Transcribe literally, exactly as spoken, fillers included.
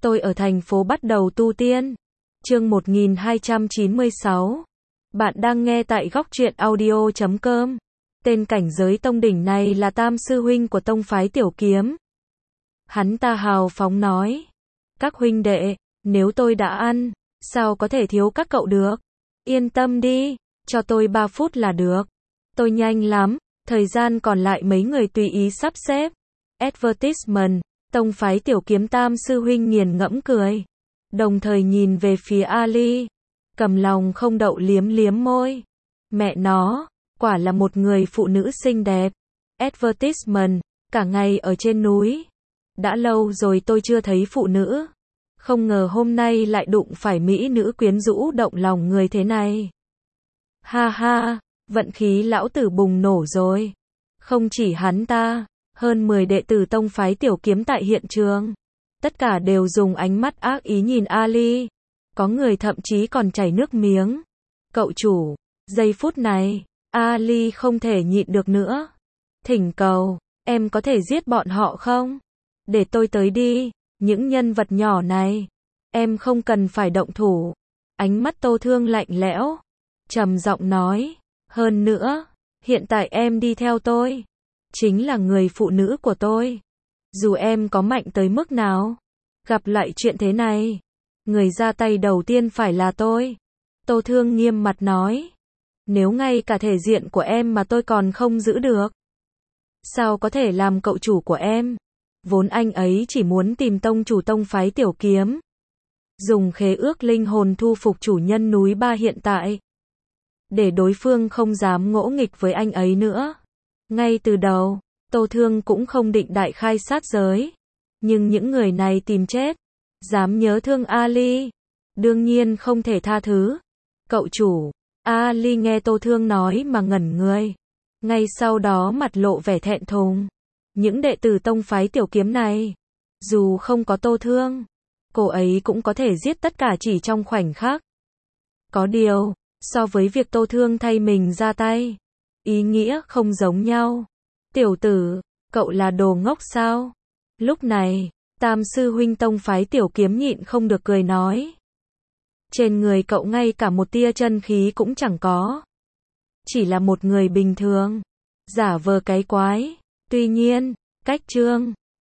Tôi ở thành phố bắt đầu tu tiên. Chương một nghìn hai trăm chín mươi sáu. Bạn đang nghe tại góc truyện audio chấm com. Tên cảnh giới tông đỉnh này là tam sư huynh của tông phái Tiểu Kiếm. Hắn ta hào phóng nói. Các huynh đệ, nếu tôi đã ăn, sao có thể thiếu các cậu được? Yên tâm đi, cho tôi ba phút là được. Tôi nhanh lắm, thời gian còn lại mấy người tùy ý sắp xếp. Advertisement, tông phái Tiểu Kiếm tam sư huynh nghiền ngẫm cười. Đồng thời nhìn về phía Ali. Cầm lòng không đậu liếm liếm môi. Mẹ nó, quả là một người phụ nữ xinh đẹp. Advertisement, cả ngày ở trên núi. Đã lâu rồi tôi chưa thấy phụ nữ. Không ngờ hôm nay lại đụng phải mỹ nữ quyến rũ động lòng người thế này. Ha ha, vận khí lão tử bùng nổ rồi. Không chỉ hắn ta, hơn mười đệ tử tông phái Tiểu Kiếm tại hiện trường. Tất cả đều dùng ánh mắt ác ý nhìn Ali. Có người thậm chí còn chảy nước miếng. Cậu chủ, giây phút này, Ali không thể nhịn được nữa. Thỉnh cầu, em có thể giết bọn họ không? Để tôi tới đi, những nhân vật nhỏ này. Em không cần phải động thủ. Ánh mắt Tô Thương lạnh lẽo. Trầm giọng nói. Hơn nữa, hiện tại em đi theo tôi. Chính là người phụ nữ của tôi. Dù em có mạnh tới mức nào. Gặp lại chuyện thế này. Người ra tay đầu tiên phải là tôi. Tô Thương nghiêm mặt nói. Nếu ngay cả thể diện của em mà tôi còn không giữ được. Sao có thể làm cậu chủ của em? Vốn anh ấy chỉ muốn tìm tông chủ tông phái Tiểu Kiếm. Dùng khế ước linh hồn thu phục chủ nhân núi Ba hiện tại. Để đối phương không dám ngỗ nghịch với anh ấy nữa. Ngay từ đầu, Tô Thương cũng không định đại khai sát giới. Nhưng những người này tìm chết. Dám nhớ thương Ali. Đương nhiên không thể tha thứ. Cậu chủ. Ali nghe Tô Thương nói mà ngẩn người. Ngay sau đó mặt lộ vẻ thẹn thùng. Những đệ tử tông phái Tiểu Kiếm này. Dù không có Tô Thương. Cô ấy cũng có thể giết tất cả chỉ trong khoảnh khắc. Có điều, so với việc Tô Thương thay mình ra tay. Ý nghĩa không giống nhau. Tiểu tử, cậu là đồ ngốc sao? Lúc này, tam sư huynh tông phái Tiểu Kiếm nhịn không được cười nói. Trên người cậu ngay cả một tia chân khí cũng chẳng có. Chỉ là một người bình thường. Giả vờ cái quái. Tuy nhiên, cách trương,